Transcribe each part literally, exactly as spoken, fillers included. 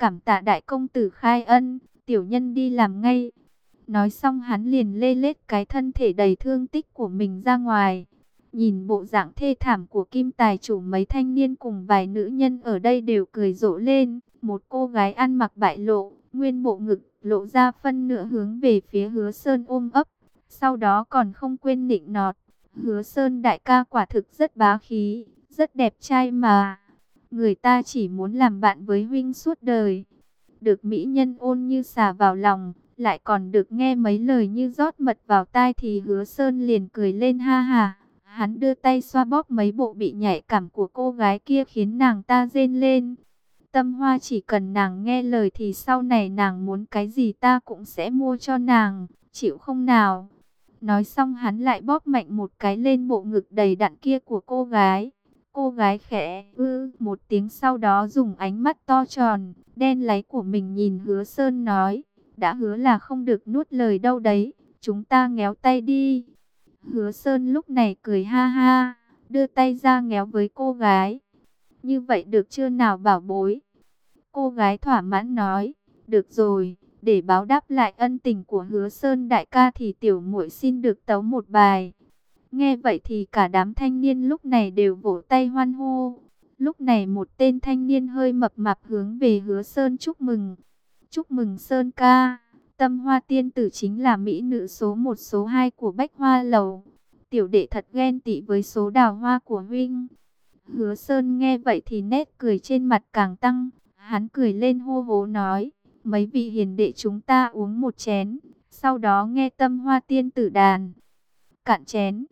cảm tạ đại công tử khai ân, tiểu nhân đi làm ngay. Nói xong hắn liền lê lết cái thân thể đầy thương tích của mình ra ngoài. Nhìn bộ dạng thê thảm của Kim tài chủ, mấy thanh niên cùng vài nữ nhân ở đây đều cười rộ lên. Một cô gái ăn mặc bại lộ, nguyên bộ ngực lộ ra phân nửa hướng về phía Hứa Sơn ôm ấp. Sau đó còn không quên nịnh nọt. Hứa Sơn đại ca quả thực rất bá khí, rất đẹp trai mà. Người ta chỉ muốn làm bạn với huynh suốt đời. Được mỹ nhân ôn như xà vào lòng, lại còn được nghe mấy lời như rót mật vào tai thì Hứa Sơn liền cười lên ha ha. Hắn đưa tay xoa bóp mấy bộ bị nhạy cảm của cô gái kia khiến nàng ta rên lên. Tâm Hoa, chỉ cần nàng nghe lời thì sau này nàng muốn cái gì ta cũng sẽ mua cho nàng, chịu không nào? Nói xong hắn lại bóp mạnh một cái lên bộ ngực đầy đặn kia của cô gái. Cô gái khẽ ư một tiếng, sau đó dùng ánh mắt to tròn, đen láy của mình nhìn Hứa Sơn nói, đã hứa là không được nuốt lời đâu đấy, chúng ta ngéo tay đi. Hứa Sơn lúc này cười ha ha, đưa tay ra ngéo với cô gái. Như vậy được chưa nào bảo bối? Cô gái thỏa mãn nói, được rồi, để báo đáp lại ân tình của Hứa Sơn đại ca thì tiểu muội xin được tấu một bài. Nghe vậy thì cả đám thanh niên lúc này đều vỗ tay hoan hô. Lúc này một tên thanh niên hơi mập mạp hướng về Hứa Sơn chúc mừng. Chúc mừng Sơn ca, Tâm Hoa tiên tử chính là mỹ nữ số một số hai của Bách Hoa Lầu. Tiểu đệ thật ghen tị với số đào hoa của huynh. Hứa Sơn nghe vậy thì nét cười trên mặt càng tăng. Hắn cười lên hô hố nói, mấy vị hiền đệ chúng ta uống một chén, sau đó nghe Tâm Hoa tiên tử đàn. Cạn chén.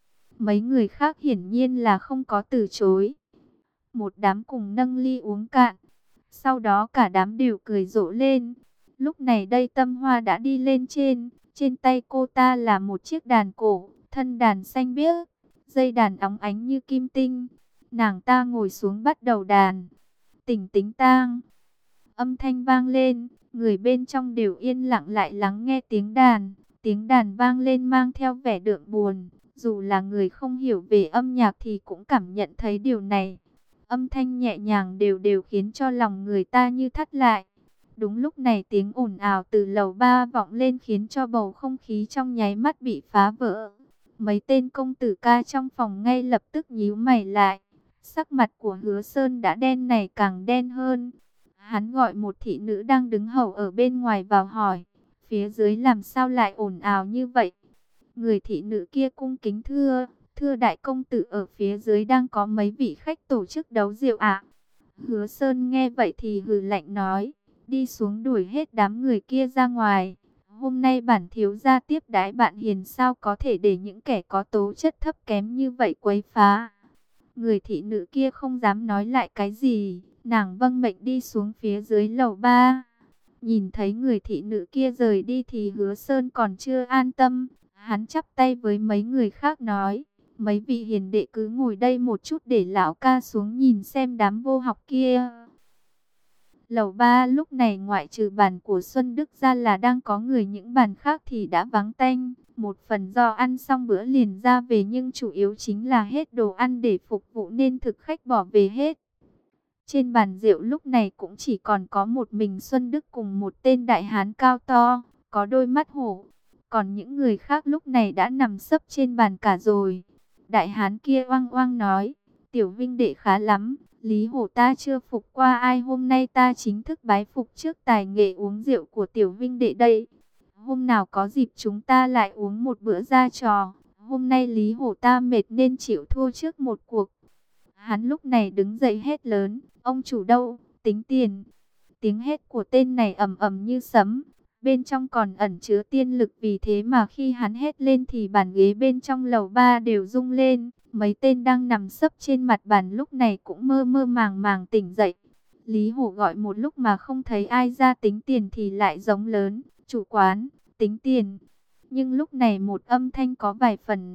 Mấy người khác hiển nhiên là không có từ chối. Một đám cùng nâng ly uống cạn. Sau đó cả đám đều cười rộ lên. Lúc này đây Tâm Hoa đã đi lên trên. Trên tay cô ta là một chiếc đàn cổ, thân đàn xanh biếc, dây đàn óng ánh như kim tinh. Nàng ta ngồi xuống bắt đầu đàn. Tỉnh tính tang. Âm thanh vang lên, người bên trong đều yên lặng lại lắng nghe tiếng đàn. Tiếng đàn vang lên mang theo vẻ đượm buồn. Dù là người không hiểu về âm nhạc thì cũng cảm nhận thấy điều này. Âm thanh nhẹ nhàng đều đều khiến cho lòng người ta như thắt lại. Đúng lúc này tiếng ồn ào từ lầu ba vọng lên khiến cho bầu không khí trong nháy mắt bị phá vỡ. Mấy tên công tử ca trong phòng ngay lập tức nhíu mày lại. Sắc mặt của Hứa Sơn đã đen này càng đen hơn. Hắn gọi một thị nữ đang đứng hầu ở bên ngoài vào hỏi, phía dưới làm sao lại ồn ào như vậy? Người thị nữ kia cung kính thưa, thưa đại công tử, ở phía dưới đang có mấy vị khách tổ chức đấu rượu ạ. Hứa Sơn nghe vậy thì hừ lạnh nói, đi xuống đuổi hết đám người kia ra ngoài. Hôm nay bản thiếu gia tiếp đãi bạn hiền, sao có thể để những kẻ có tố chất thấp kém như vậy quấy phá. Người thị nữ kia không dám nói lại cái gì, nàng vâng mệnh đi xuống phía dưới lầu ba. Nhìn thấy người thị nữ kia rời đi thì Hứa Sơn còn chưa an tâm. Hắn chắp tay với mấy người khác nói, mấy vị hiền đệ cứ ngồi đây một chút để lão ca xuống nhìn xem đám vô học kia. Lầu ba lúc này ngoại trừ bàn của Xuân Đức ra là đang có người, những bàn khác thì đã vắng tanh. Một phần do ăn xong bữa liền ra về, nhưng chủ yếu chính là hết đồ ăn để phục vụ nên thực khách bỏ về hết. Trên bàn rượu lúc này cũng chỉ còn có một mình Xuân Đức cùng một tên đại hán cao to, có đôi mắt hổ. Còn những người khác lúc này đã nằm sấp trên bàn cả rồi. Đại hán kia oang oang nói, tiểu vinh đệ khá lắm, Lý Hổ ta chưa phục qua ai, hôm nay ta chính thức bái phục trước tài nghệ uống rượu của tiểu vinh đệ đây. Hôm nào có dịp chúng ta lại uống một bữa ra trò, hôm nay Lý Hổ ta mệt nên chịu thua trước một cuộc. Hắn lúc này đứng dậy hét lớn, ông chủ đâu, tính tiền. Tiếng hét của tên này ầm ầm như sấm. Bên trong còn ẩn chứa tiên lực, vì thế mà khi hắn hét lên thì bàn ghế bên trong lầu ba đều rung lên. Mấy tên đang nằm sấp trên mặt bàn lúc này cũng mơ mơ màng màng tỉnh dậy. Lý Hổ gọi một lúc mà không thấy ai ra tính tiền thì lại giống lớn, chủ quán, tính tiền. Nhưng lúc này một âm thanh có vài phần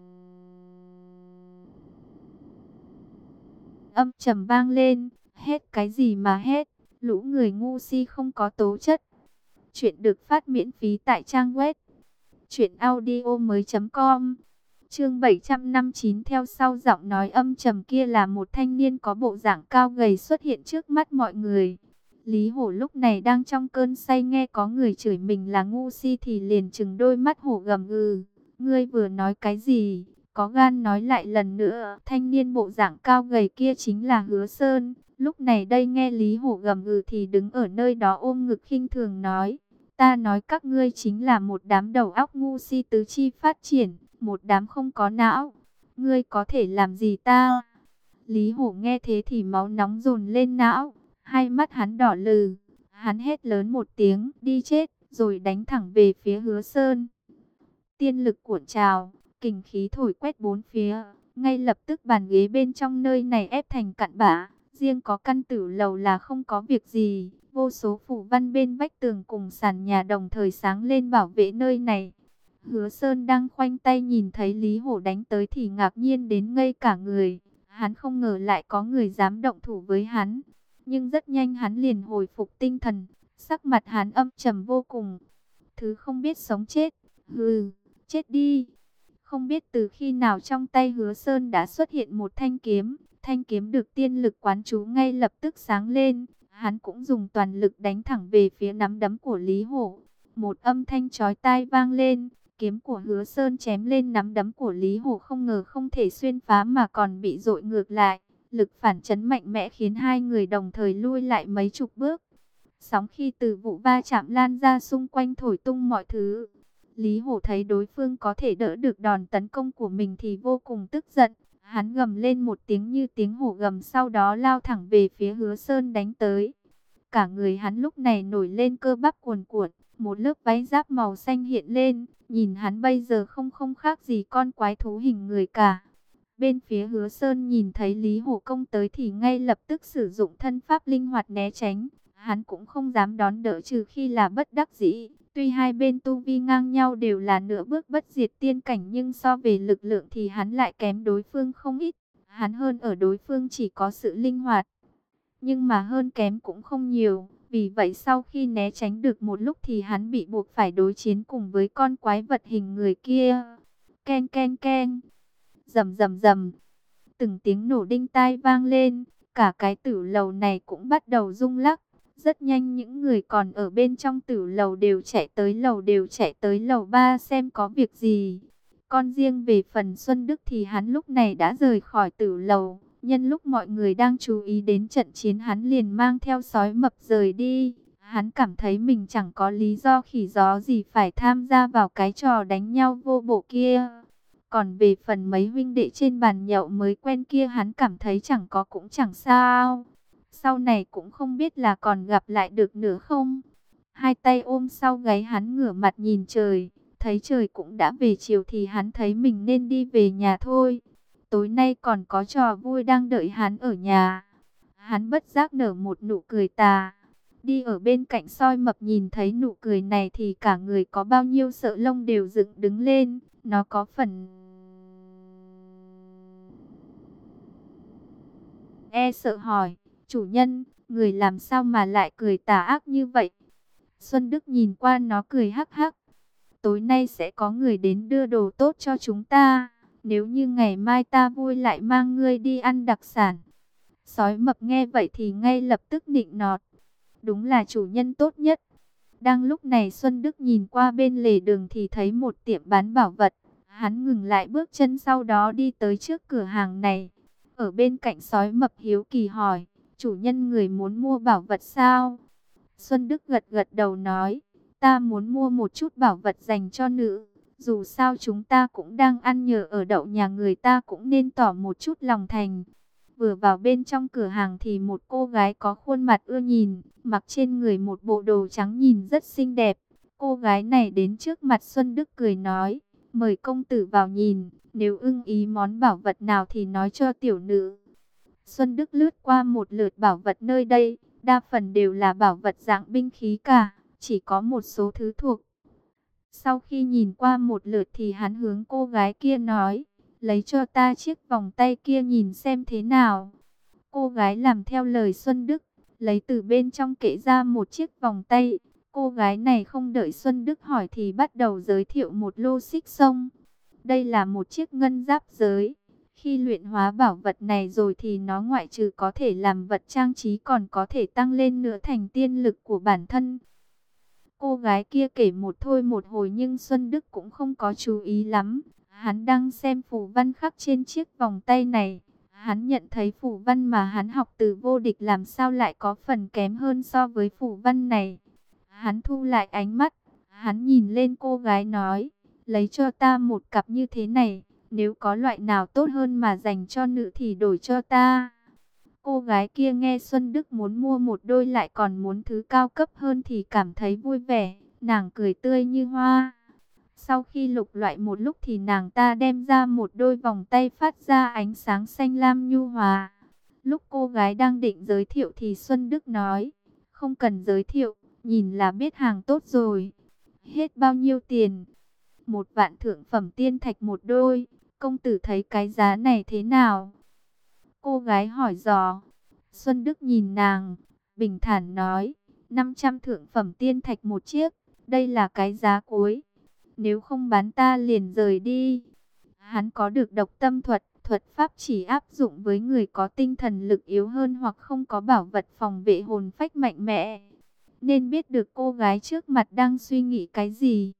âm trầm vang lên, hét cái gì mà hét, lũ người ngu si không có tố chất. Chuyện được phát miễn phí tại trang web truyện audio mới chấm com. Chương bảy trăm năm mươi chín. Theo sau giọng nói âm trầm kia là một thanh niên có bộ dạng cao gầy xuất hiện trước mắt mọi người. Lý Hổ lúc này đang trong cơn say, nghe có người chửi mình là ngu si thì liền trừng đôi mắt hổ gầm gừ. Ngươi vừa nói cái gì? Có gan nói lại lần nữa. Thanh niên bộ dạng cao gầy kia chính là Hứa Sơn. Lúc này đây nghe Lý Hổ gầm gừ thì đứng ở nơi đó ôm ngực khinh thường nói. Ta nói các ngươi chính là một đám đầu óc ngu si, tứ chi phát triển, một đám không có não. Ngươi có thể làm gì ta? Lý Hổ nghe thế thì máu nóng dồn lên não. Hai mắt hắn đỏ lừ, hắn hét lớn một tiếng, đi chết, rồi đánh thẳng về phía Hứa Sơn. Tiên lực cuộn trào, kình khí thổi quét bốn phía, ngay lập tức bàn ghế bên trong nơi này ép thành cặn bã, riêng có căn tử lầu là không có việc gì, vô số phù văn bên vách tường cùng sàn nhà đồng thời sáng lên bảo vệ nơi này. Hứa Sơn đang khoanh tay nhìn thấy Lý Hổ đánh tới thì ngạc nhiên đến ngây cả người, hắn không ngờ lại có người dám động thủ với hắn. Nhưng rất nhanh hắn liền hồi phục tinh thần, sắc mặt hắn âm trầm vô cùng. Thứ không biết sống chết, hừ, chết đi. Không biết từ khi nào trong tay Hứa Sơn đã xuất hiện một thanh kiếm. Thanh kiếm được tiên lực quán trú ngay lập tức sáng lên. Hắn cũng dùng toàn lực đánh thẳng về phía nắm đấm của Lý Hổ. Một âm thanh chói tai vang lên. Kiếm của Hứa Sơn chém lên nắm đấm của Lý Hổ, không ngờ không thể xuyên phá mà còn bị dội ngược lại. Lực phản chấn mạnh mẽ khiến hai người đồng thời lui lại mấy chục bước. Sóng khi từ vụ va chạm lan ra xung quanh thổi tung mọi thứ. Lý Hổ thấy đối phương có thể đỡ được đòn tấn công của mình thì vô cùng tức giận. Hắn gầm lên một tiếng như tiếng hổ gầm, sau đó lao thẳng về phía Hứa Sơn đánh tới. Cả người hắn lúc này nổi lên cơ bắp cuồn cuộn, một lớp váy giáp màu xanh hiện lên. Nhìn hắn bây giờ không không khác gì con quái thú hình người cả. Bên phía Hứa Sơn nhìn thấy Lý Hổ công tới thì ngay lập tức sử dụng thân pháp linh hoạt né tránh. Hắn cũng không dám đón đỡ trừ khi là bất đắc dĩ. Tuy hai bên tu vi ngang nhau đều là nửa bước bất diệt tiên cảnh, nhưng so về lực lượng thì hắn lại kém đối phương không ít. Hắn hơn ở đối phương chỉ có sự linh hoạt, nhưng mà hơn kém cũng không nhiều. Vì vậy sau khi né tránh được một lúc thì hắn bị buộc phải đối chiến cùng với con quái vật hình người kia. Ken ken ken, rầm rầm rầm, từng tiếng nổ đinh tai vang lên, cả cái tử lầu này cũng bắt đầu rung lắc. Rất nhanh những người còn ở bên trong tử lầu đều chạy tới lầu đều chạy tới lầu ba xem có việc gì. Còn riêng về phần Xuân Đức thì hắn lúc này đã rời khỏi tử lầu. Nhân lúc mọi người đang chú ý đến trận chiến, hắn liền mang theo sói mập rời đi. Hắn cảm thấy mình chẳng có lý do khỉ gió gì phải tham gia vào cái trò đánh nhau vô bổ kia. Còn về phần mấy huynh đệ trên bàn nhậu mới quen kia, hắn cảm thấy chẳng có cũng chẳng sao. Sau này cũng không biết là còn gặp lại được nữa không. Hai tay ôm sau gáy, hắn ngửa mặt nhìn trời. Thấy trời cũng đã về chiều thì hắn thấy mình nên đi về nhà thôi. Tối nay còn có trò vui đang đợi hắn ở nhà. Hắn bất giác nở một nụ cười tà. Đi ở bên cạnh soi mập nhìn thấy nụ cười này thì cả người có bao nhiêu sợ lông đều dựng đứng lên. Nó có phần e sợ hỏi, chủ nhân, người làm sao mà lại cười tà ác như vậy? Xuân Đức nhìn qua nó cười hắc hắc. Tối nay sẽ có người đến đưa đồ tốt cho chúng ta. Nếu như ngày mai ta vui lại mang ngươi đi ăn đặc sản. Sói mập nghe vậy thì ngay lập tức nịnh nọt. Đúng là chủ nhân tốt nhất. Đang lúc này Xuân Đức nhìn qua bên lề đường thì thấy một tiệm bán bảo vật. Hắn ngừng lại bước chân, sau đó đi tới trước cửa hàng này. Ở bên cạnh sói mập hiếu kỳ hỏi, chủ nhân người muốn mua bảo vật sao? Xuân Đức gật gật đầu nói, ta muốn mua một chút bảo vật dành cho nữ. Dù sao chúng ta cũng đang ăn nhờ ở đậu nhà người ta, cũng nên tỏ một chút lòng thành. Vừa vào bên trong cửa hàng thì một cô gái có khuôn mặt ưa nhìn, mặc trên người một bộ đồ trắng nhìn rất xinh đẹp. Cô gái này đến trước mặt Xuân Đức cười nói, mời công tử vào nhìn, nếu ưng ý món bảo vật nào thì nói cho tiểu nữ. Xuân Đức lướt qua một lượt bảo vật nơi đây, đa phần đều là bảo vật dạng binh khí cả, chỉ có một số thứ thuộc. Sau khi nhìn qua một lượt thì hắn hướng cô gái kia nói, lấy cho ta chiếc vòng tay kia nhìn xem thế nào. Cô gái làm theo lời Xuân Đức, lấy từ bên trong kệ ra một chiếc vòng tay. Cô gái này không đợi Xuân Đức hỏi thì bắt đầu giới thiệu một lô xích sông. Đây là một chiếc ngân giáp giới. Khi luyện hóa bảo vật này rồi thì nó ngoại trừ có thể làm vật trang trí còn có thể tăng lên nữa thành tiên lực của bản thân. Cô gái kia kể một thôi một hồi nhưng Xuân Đức cũng không có chú ý lắm. Hắn đang xem phù văn khắc trên chiếc vòng tay này. Hắn nhận thấy phù văn mà hắn học từ vô địch làm sao lại có phần kém hơn so với phù văn này. Hắn thu lại ánh mắt. Hắn nhìn lên cô gái nói, lấy cho ta một cặp như thế này. Nếu có loại nào tốt hơn mà dành cho nữ thì đổi cho ta. Cô gái kia nghe Xuân Đức muốn mua một đôi lại còn muốn thứ cao cấp hơn thì cảm thấy vui vẻ. Nàng cười tươi như hoa. Sau khi lục loại một lúc thì nàng ta đem ra một đôi vòng tay phát ra ánh sáng xanh lam nhu hòa. Lúc cô gái đang định giới thiệu thì Xuân Đức nói, không cần giới thiệu, nhìn là biết hàng tốt rồi. Hết bao nhiêu tiền? Một vạn thượng phẩm tiên thạch một đôi. Công tử thấy cái giá này thế nào? Cô gái hỏi dò. Xuân Đức nhìn nàng, bình thản nói, năm trăm thượng phẩm tiên thạch một chiếc, đây là cái giá cuối. Nếu không bán ta liền rời đi. Hắn có được độc tâm thuật, thuật pháp chỉ áp dụng với người có tinh thần lực yếu hơn hoặc không có bảo vật phòng vệ hồn phách mạnh mẽ. Nên biết được cô gái trước mặt đang suy nghĩ cái gì.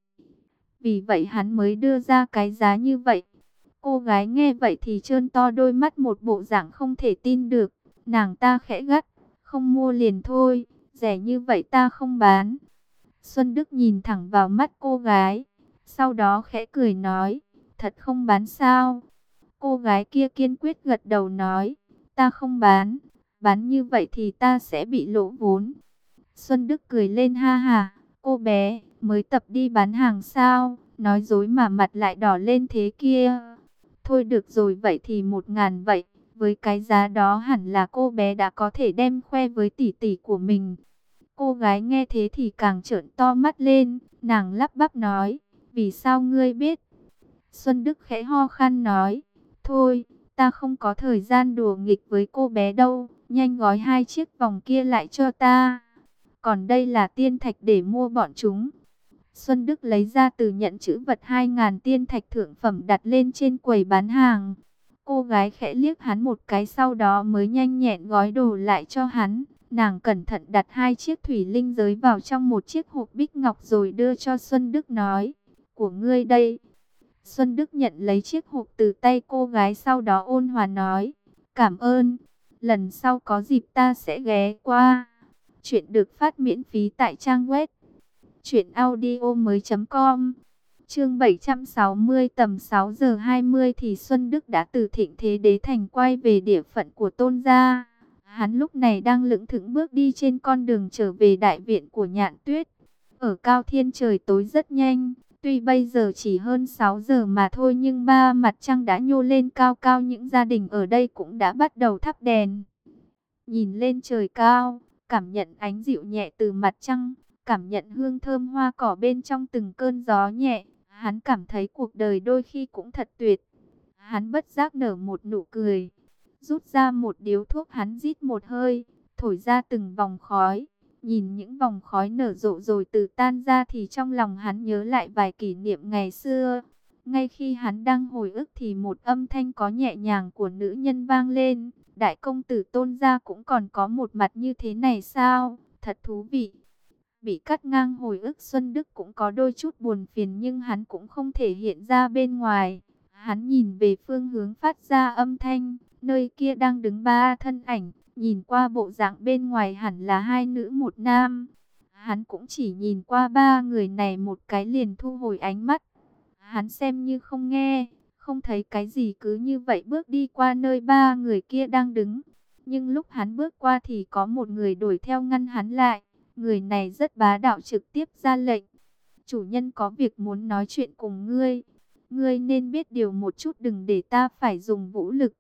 Vì vậy hắn mới đưa ra cái giá như vậy. Cô gái nghe vậy thì trơn to đôi mắt một bộ dạng không thể tin được. Nàng ta khẽ gắt, không mua liền thôi, rẻ như vậy ta không bán. Xuân Đức nhìn thẳng vào mắt cô gái, sau đó khẽ cười nói, thật không bán sao? Cô gái kia kiên quyết gật đầu nói, ta không bán, bán như vậy thì ta sẽ bị lỗ vốn. Xuân Đức cười lên ha ha, cô bé, mới tập đi bán hàng sao, nói dối mà mặt lại đỏ lên thế kia. Thôi được rồi vậy thì một ngàn vậy, với cái giá đó hẳn là cô bé đã có thể đem khoe với tỷ tỷ của mình. Cô gái nghe thế thì càng trợn to mắt lên, nàng lắp bắp nói, vì sao ngươi biết? Xuân Đức khẽ ho khan nói, thôi, ta không có thời gian đùa nghịch với cô bé đâu, nhanh gói hai chiếc vòng kia lại cho ta. Còn đây là tiên thạch để mua bọn chúng. Xuân Đức lấy ra từ nhận chữ vật hai ngàn tiên thạch thượng phẩm đặt lên trên quầy bán hàng. Cô gái khẽ liếc hắn một cái sau đó mới nhanh nhẹn gói đồ lại cho hắn. Nàng cẩn thận đặt hai chiếc thủy linh giới vào trong một chiếc hộp bích ngọc rồi đưa cho Xuân Đức nói, của ngươi đây. Xuân Đức nhận lấy chiếc hộp từ tay cô gái sau đó ôn hòa nói, cảm ơn, lần sau có dịp ta sẽ ghé qua. Chuyện được phát miễn phí tại trang web truyện audio mới chấm com. Chương bảy trăm sáu mươi tầm sáu giờ hai mươi thì Xuân Đức đã từ Thịnh Thế Đế Thành quay về địa phận của Tôn gia. Hắn lúc này đang lững thững bước đi trên con đường trở về đại viện của Nhạn Tuyết. Ở Cao Thiên trời tối rất nhanh, tuy bây giờ chỉ hơn sáu giờ mà thôi nhưng ba mặt trăng đã nhô lên cao cao, những gia đình ở đây cũng đã bắt đầu thắp đèn. Nhìn lên trời cao, cảm nhận ánh dịu nhẹ từ mặt trăng, cảm nhận hương thơm hoa cỏ bên trong từng cơn gió nhẹ, hắn cảm thấy cuộc đời đôi khi cũng thật tuyệt. Hắn bất giác nở một nụ cười, rút ra một điếu thuốc, hắn rít một hơi, thổi ra từng vòng khói. Nhìn những vòng khói nở rộ rồi từ tan ra thì trong lòng hắn nhớ lại vài kỷ niệm ngày xưa. Ngay khi hắn đang hồi ức thì một âm thanh có nhẹ nhàng của nữ nhân vang lên. Đại công tử Tôn gia cũng còn có một mặt như thế này sao? Thật thú vị. Bị cắt ngang hồi ức, Xuân Đức cũng có đôi chút buồn phiền nhưng hắn cũng không thể hiện ra bên ngoài. Hắn nhìn về phương hướng phát ra âm thanh, nơi kia đang đứng ba thân ảnh, nhìn qua bộ dạng bên ngoài hẳn là hai nữ một nam. Hắn cũng chỉ nhìn qua ba người này một cái liền thu hồi ánh mắt. Hắn xem như không nghe, không thấy cái gì, cứ như vậy bước đi qua nơi ba người kia đang đứng. Nhưng lúc hắn bước qua thì có một người đuổi theo ngăn hắn lại. Người này rất bá đạo, trực tiếp ra lệnh. Chủ nhân có việc muốn nói chuyện cùng ngươi. Ngươi nên biết điều một chút, đừng để ta phải dùng vũ lực.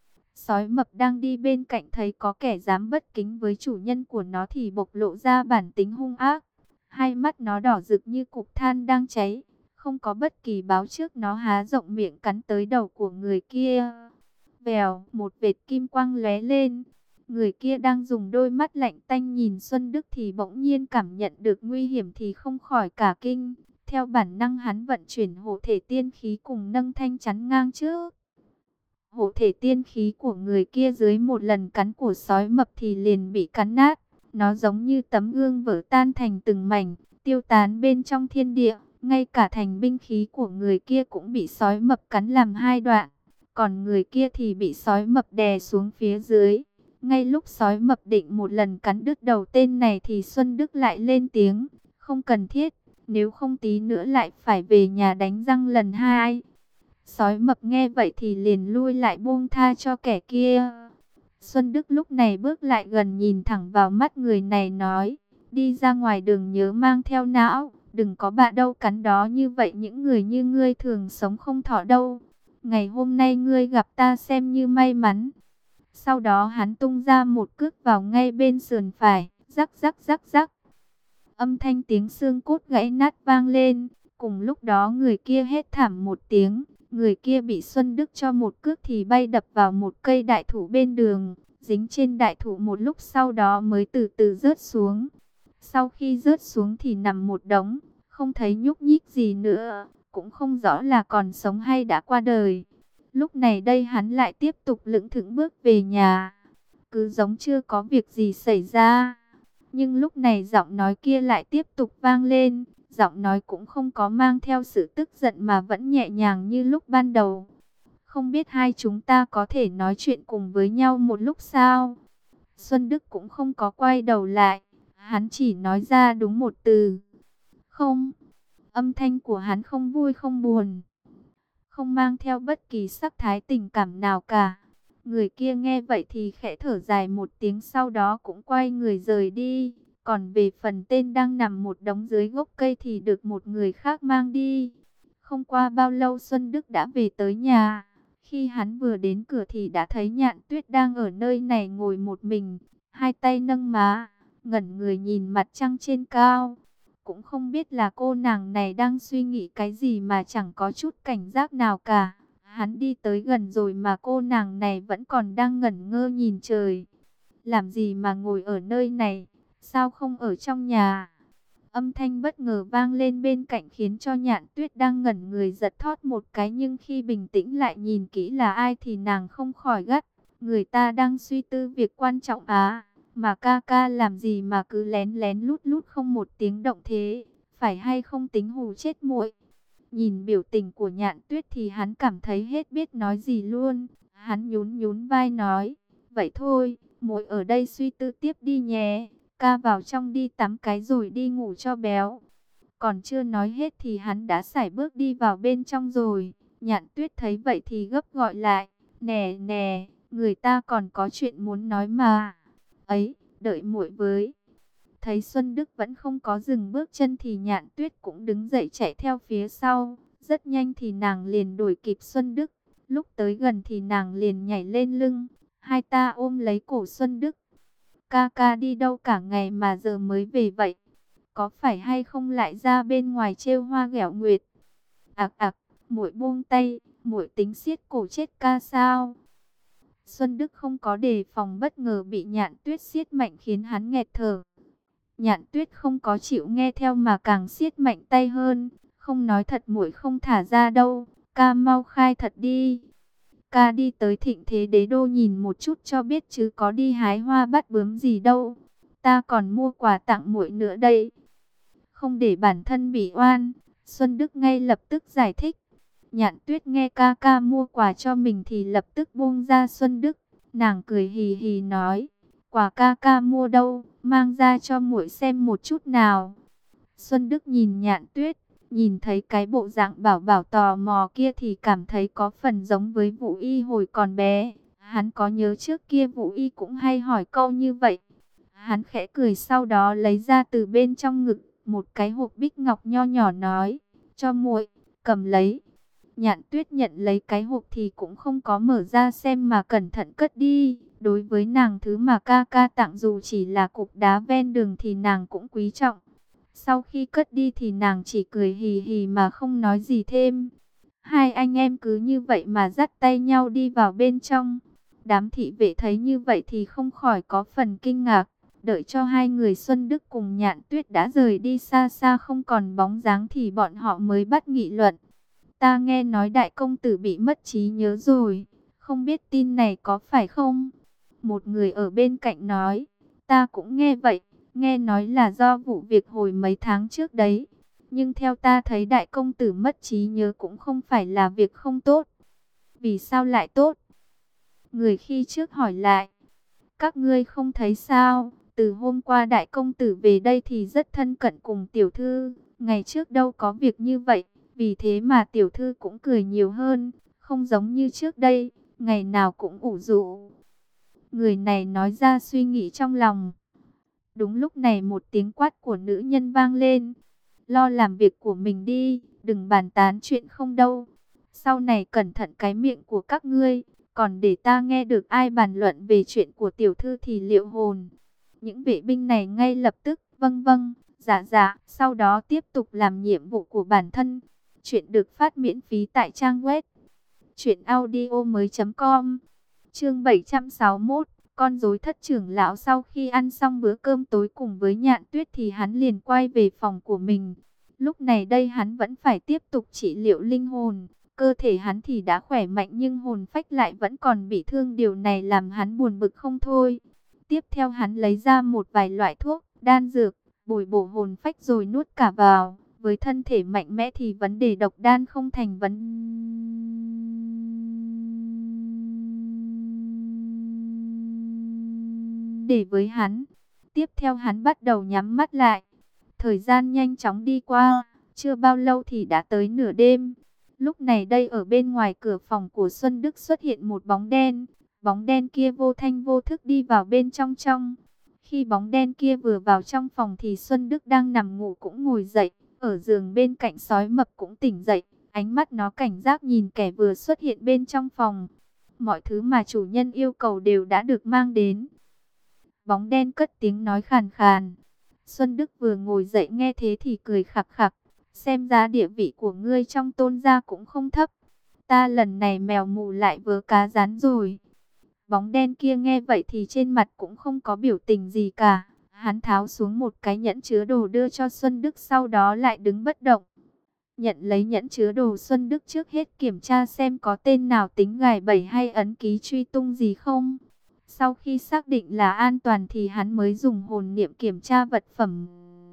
Sói mập đang đi bên cạnh thấy có kẻ dám bất kính với chủ nhân của nó thì bộc lộ ra bản tính hung ác. Hai mắt nó đỏ rực như cục than đang cháy. Không có bất kỳ báo trước, nó há rộng miệng cắn tới đầu của người kia. Vèo, một vệt kim quang lóe lên. Người kia đang dùng đôi mắt lạnh tanh nhìn Xuân Đức thì bỗng nhiên cảm nhận được nguy hiểm thì không khỏi cả kinh. Theo bản năng hắn vận chuyển hộ thể tiên khí cùng nâng thanh chắn ngang trước. Hộ thể tiên khí của người kia dưới một lần cắn của sói mập thì liền bị cắn nát. Nó giống như tấm gương vỡ tan thành từng mảnh, tiêu tán bên trong thiên địa. Ngay cả thành binh khí của người kia cũng bị sói mập cắn làm hai đoạn. Còn người kia thì bị sói mập đè xuống phía dưới. Ngay lúc sói mập định một lần cắn đứt đầu tên này thì Xuân Đức lại lên tiếng. Không cần thiết, nếu không tí nữa lại phải về nhà đánh răng lần hai. Sói mập nghe vậy thì liền lui lại buông tha cho kẻ kia. Xuân Đức lúc này bước lại gần nhìn thẳng vào mắt người này nói. Đi ra ngoài đường nhớ mang theo não. Đừng có bạ đâu cắn đó, như vậy những người như ngươi thường sống không thọ đâu. Ngày hôm nay ngươi gặp ta xem như may mắn. Sau đó hắn tung ra một cước vào ngay bên sườn phải. Rắc rắc rắc rắc. Âm thanh tiếng xương cốt gãy nát vang lên. Cùng lúc đó người kia hét thảm một tiếng. Người kia bị Xuân Đức cho một cước thì bay đập vào một cây đại thụ bên đường. Dính trên đại thụ một lúc sau đó mới từ từ rớt xuống. Sau khi rớt xuống thì nằm một đống, không thấy nhúc nhích gì nữa, cũng không rõ là còn sống hay đã qua đời. Lúc này đây hắn lại tiếp tục lững thững bước về nhà, cứ giống chưa có việc gì xảy ra. Nhưng lúc này giọng nói kia lại tiếp tục vang lên, giọng nói cũng không có mang theo sự tức giận mà vẫn nhẹ nhàng như lúc ban đầu. Không biết hai chúng ta có thể nói chuyện cùng với nhau một lúc sao? Xuân Đức cũng không có quay đầu lại. Hắn chỉ nói ra đúng một từ. Không. Âm thanh của hắn không vui không buồn. Không mang theo bất kỳ sắc thái tình cảm nào cả. Người kia nghe vậy thì khẽ thở dài một tiếng, sau đó cũng quay người rời đi. Còn về phần tên đang nằm một đống dưới gốc cây thì được một người khác mang đi. Không qua bao lâu Xuân Đức đã về tới nhà. Khi hắn vừa đến cửa thì đã thấy Nhạn Tuyết đang ở nơi này ngồi một mình. Hai tay nâng má, ngẩn người nhìn mặt trăng trên cao. Cũng không biết là cô nàng này đang suy nghĩ cái gì mà chẳng có chút cảnh giác nào cả. Hắn đi tới gần rồi mà cô nàng này vẫn còn đang ngẩn ngơ nhìn trời. Làm gì mà ngồi ở nơi này? Sao không ở trong nhà? Âm thanh bất ngờ vang lên bên cạnh khiến cho Nhạn Tuyết đang ngẩn người giật thót một cái. Nhưng khi bình tĩnh lại nhìn kỹ là ai thì nàng không khỏi gắt. Người ta đang suy tư việc quan trọng á. Mà ca ca làm gì mà cứ lén lén lút lút không một tiếng động thế? Phải hay không tính hù chết muội? Nhìn biểu tình của Nhạn Tuyết thì hắn cảm thấy hết biết nói gì luôn. Hắn nhún nhún vai nói. Vậy thôi, muội ở đây suy tư tiếp đi nhé. Ca vào trong đi tắm cái rồi đi ngủ cho béo. Còn chưa nói hết thì hắn đã sải bước đi vào bên trong rồi. Nhạn Tuyết thấy vậy thì gấp gọi lại. Nè nè, người ta còn có chuyện muốn nói mà. Ấy, đợi muội với. Thấy Xuân Đức vẫn không có dừng bước chân thì Nhạn Tuyết cũng đứng dậy chạy theo phía sau. Rất nhanh thì nàng liền đuổi kịp Xuân Đức. Lúc tới gần thì nàng liền nhảy lên lưng. Hai ta ôm lấy cổ Xuân Đức. Ca ca đi đâu cả ngày mà giờ mới về vậy? Có phải hay không lại ra bên ngoài trêu hoa ghẹo nguyệt? Ặc ặc, muội buông tay, muội tính siết cổ chết ca sao? Xuân Đức không có đề phòng bất ngờ bị Nhạn Tuyết siết mạnh khiến hắn nghẹt thở. Nhạn Tuyết không có chịu nghe theo mà càng siết mạnh tay hơn. Không nói thật muội không thả ra đâu, ca mau khai thật đi. Ca đi tới Thịnh Thế Đế Đô nhìn một chút cho biết chứ có đi hái hoa bắt bướm gì đâu. Ta còn mua quà tặng muội nữa đây. Không để bản thân bị oan, Xuân Đức ngay lập tức giải thích. Nhạn Tuyết nghe ca ca mua quà cho mình thì lập tức buông ra Xuân Đức. Nàng cười hì hì nói, quà ca ca mua đâu, mang ra cho muội xem một chút nào. Xuân Đức nhìn Nhạn Tuyết, nhìn thấy cái bộ dạng bảo bảo tò mò kia thì cảm thấy có phần giống với Vũ Y hồi còn bé. Hắn có nhớ trước kia Vũ Y cũng hay hỏi câu như vậy. Hắn khẽ cười sau đó lấy ra từ bên trong ngực một cái hộp bích ngọc nho nhỏ nói, cho muội, cầm lấy. Nhạn Tuyết nhận lấy cái hộp thì cũng không có mở ra xem mà cẩn thận cất đi. Đối với nàng thứ mà ca ca tặng dù chỉ là cục đá ven đường thì nàng cũng quý trọng. Sau khi cất đi thì nàng chỉ cười hì hì mà không nói gì thêm. Hai anh em cứ như vậy mà dắt tay nhau đi vào bên trong. Đám thị vệ thấy như vậy thì không khỏi có phần kinh ngạc. Đợi cho hai người Xuân Đức cùng Nhạn Tuyết đã rời đi xa xa không còn bóng dáng thì bọn họ mới bắt nghị luận. Ta nghe nói đại công tử bị mất trí nhớ rồi. Không biết tin này có phải không? Một người ở bên cạnh nói, ta cũng nghe vậy, nghe nói là do vụ việc hồi mấy tháng trước đấy. Nhưng theo ta thấy đại công tử mất trí nhớ cũng không phải là việc không tốt. Vì sao lại tốt? Người khi trước hỏi lại, các ngươi không thấy sao? Từ hôm qua đại công tử về đây thì rất thân cận cùng tiểu thư. Ngày trước đâu có việc như vậy, vì thế mà tiểu thư cũng cười nhiều hơn, không giống như trước đây, ngày nào cũng ủ rũ. Người này nói ra suy nghĩ trong lòng. Đúng lúc này một tiếng quát của nữ nhân vang lên. Lo làm việc của mình đi, đừng bàn tán chuyện không đâu. Sau này cẩn thận cái miệng của các ngươi, còn để ta nghe được ai bàn luận về chuyện của tiểu thư thì liệu hồn. Những vệ binh này ngay lập tức, vâng vâng, dạ dạ, sau đó tiếp tục làm nhiệm vụ của bản thân. Chuyện được phát miễn phí tại trang web truyện audio mới chấm com. Chương bảy trăm sáu mươi mốt, con rối thất trưởng lão. Sau khi ăn xong bữa cơm tối cùng với Nhạn Tuyết thì hắn liền quay về phòng của mình. Lúc này đây hắn vẫn phải tiếp tục trị liệu linh hồn. Cơ thể hắn thì đã khỏe mạnh nhưng hồn phách lại vẫn còn bị thương, điều này làm hắn buồn bực không thôi. Tiếp theo hắn lấy ra một vài loại thuốc, đan dược, bồi bổ hồn phách rồi nuốt cả vào. Với thân thể mạnh mẽ thì vấn đề độc đan không thành vấn đề với hắn. Tiếp theo hắn bắt đầu nhắm mắt lại. Thời gian nhanh chóng đi qua, chưa bao lâu thì đã tới nửa đêm. Lúc này đây ở bên ngoài cửa phòng của Xuân Đức xuất hiện một bóng đen. Bóng đen kia vô thanh vô thức đi vào bên trong trong. Khi bóng đen kia vừa vào trong phòng thì Xuân Đức đang nằm ngủ cũng ngồi dậy. Ở giường bên cạnh Sói Mập cũng tỉnh dậy. Ánh mắt nó cảnh giác nhìn kẻ vừa xuất hiện bên trong phòng. Mọi thứ mà chủ nhân yêu cầu đều đã được mang đến. Bóng đen cất tiếng nói khàn khàn. Xuân Đức vừa ngồi dậy nghe thế thì cười khặc khặc. Xem ra địa vị của ngươi trong Tôn gia cũng không thấp. Ta lần này mèo mù lại vớ cá rán rồi. Bóng đen kia nghe vậy thì trên mặt cũng không có biểu tình gì cả. Hắn tháo xuống một cái nhẫn chứa đồ đưa cho Xuân Đức, sau đó lại đứng bất động. Nhận lấy nhẫn chứa đồ, Xuân Đức trước hết kiểm tra xem có tên nào tính gài bẫy hay ấn ký truy tung gì không. Sau khi xác định là an toàn thì hắn mới dùng hồn niệm kiểm tra vật phẩm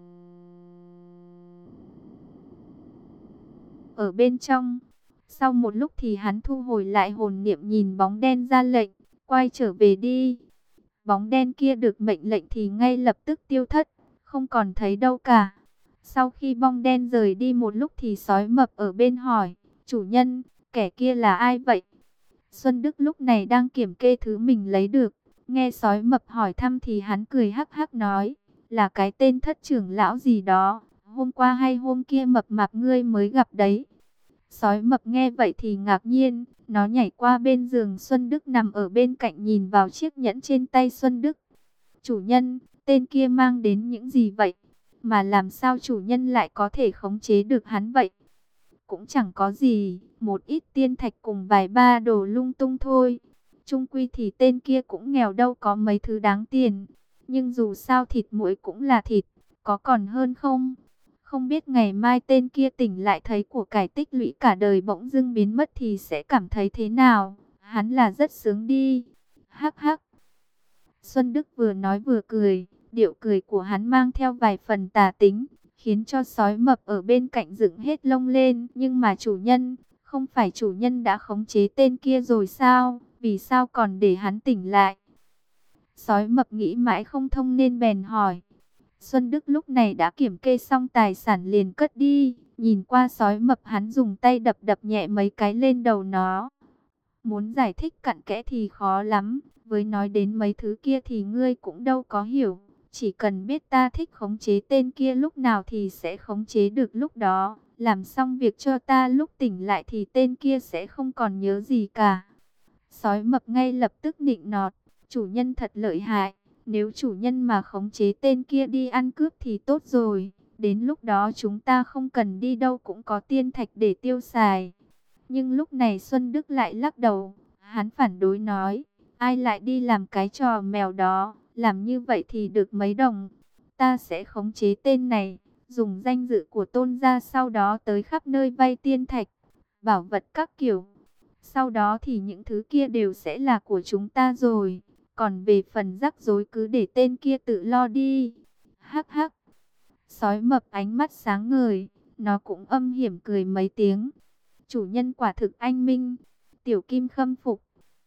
ở bên trong. Sau một lúc thì hắn thu hồi lại hồn niệm, nhìn bóng đen ra lệnh, quay trở về đi. Bóng đen kia được mệnh lệnh thì ngay lập tức tiêu thất, không còn thấy đâu cả. Sau khi bóng đen rời đi một lúc thì Sói Mập ở bên hỏi, chủ nhân, kẻ kia là ai vậy? Xuân Đức lúc này đang kiểm kê thứ mình lấy được. Nghe Sói Mập hỏi thăm thì hắn cười hắc hắc nói, là cái tên thất trưởng lão gì đó. Hôm qua hay hôm kia mập mạp ngươi mới gặp đấy. Sói Mập nghe vậy thì ngạc nhiên. Nó nhảy qua bên giường Xuân Đức nằm ở bên cạnh, nhìn vào chiếc nhẫn trên tay Xuân Đức. Chủ nhân, tên kia mang đến những gì vậy? Mà làm sao chủ nhân lại có thể khống chế được hắn vậy? Cũng chẳng có gì, một ít tiên thạch cùng vài ba đồ lung tung thôi. Chung quy thì tên kia cũng nghèo, đâu có mấy thứ đáng tiền. Nhưng dù sao thịt muỗi cũng là thịt, có còn hơn không? Không biết ngày mai tên kia tỉnh lại thấy của cải tích lũy cả đời bỗng dưng biến mất thì sẽ cảm thấy thế nào? Hắn là rất sướng đi. Hắc hắc. Xuân Đức vừa nói vừa cười, điệu cười của hắn mang theo vài phần tà tính, khiến cho Sói Mập ở bên cạnh dựng hết lông lên. Nhưng mà chủ nhân, không phải chủ nhân đã khống chế tên kia rồi sao? Vì sao còn để hắn tỉnh lại? Sói Mập nghĩ mãi không thông nên bèn hỏi. Xuân Đức lúc này đã kiểm kê xong tài sản liền cất đi. Nhìn qua Sói Mập, hắn dùng tay đập đập nhẹ mấy cái lên đầu nó. Muốn giải thích cặn kẽ thì khó lắm. Với nói đến mấy thứ kia thì ngươi cũng đâu có hiểu. Chỉ cần biết ta thích khống chế tên kia lúc nào thì sẽ khống chế được lúc đó. Làm xong việc cho ta, lúc tỉnh lại thì tên kia sẽ không còn nhớ gì cả. Sói Mập ngay lập tức nịnh nọt. Chủ nhân thật lợi hại. Nếu chủ nhân mà khống chế tên kia đi ăn cướp thì tốt rồi. Đến lúc đó chúng ta không cần đi đâu cũng có tiên thạch để tiêu xài. Nhưng lúc này Xuân Đức lại lắc đầu. Hắn phản đối nói, ai lại đi làm cái trò mèo đó. Làm như vậy thì được mấy đồng. Ta sẽ khống chế tên này, dùng danh dự của Tôn gia, sau đó tới khắp nơi vay tiên thạch, bảo vật các kiểu. Sau đó thì những thứ kia đều sẽ là của chúng ta rồi. Còn về phần rắc rối cứ để tên kia tự lo đi. Hắc hắc. Sói mập ánh mắt sáng ngời. Nó cũng âm hiểm cười mấy tiếng. Chủ nhân quả thực anh minh. Tiểu Kim khâm phục.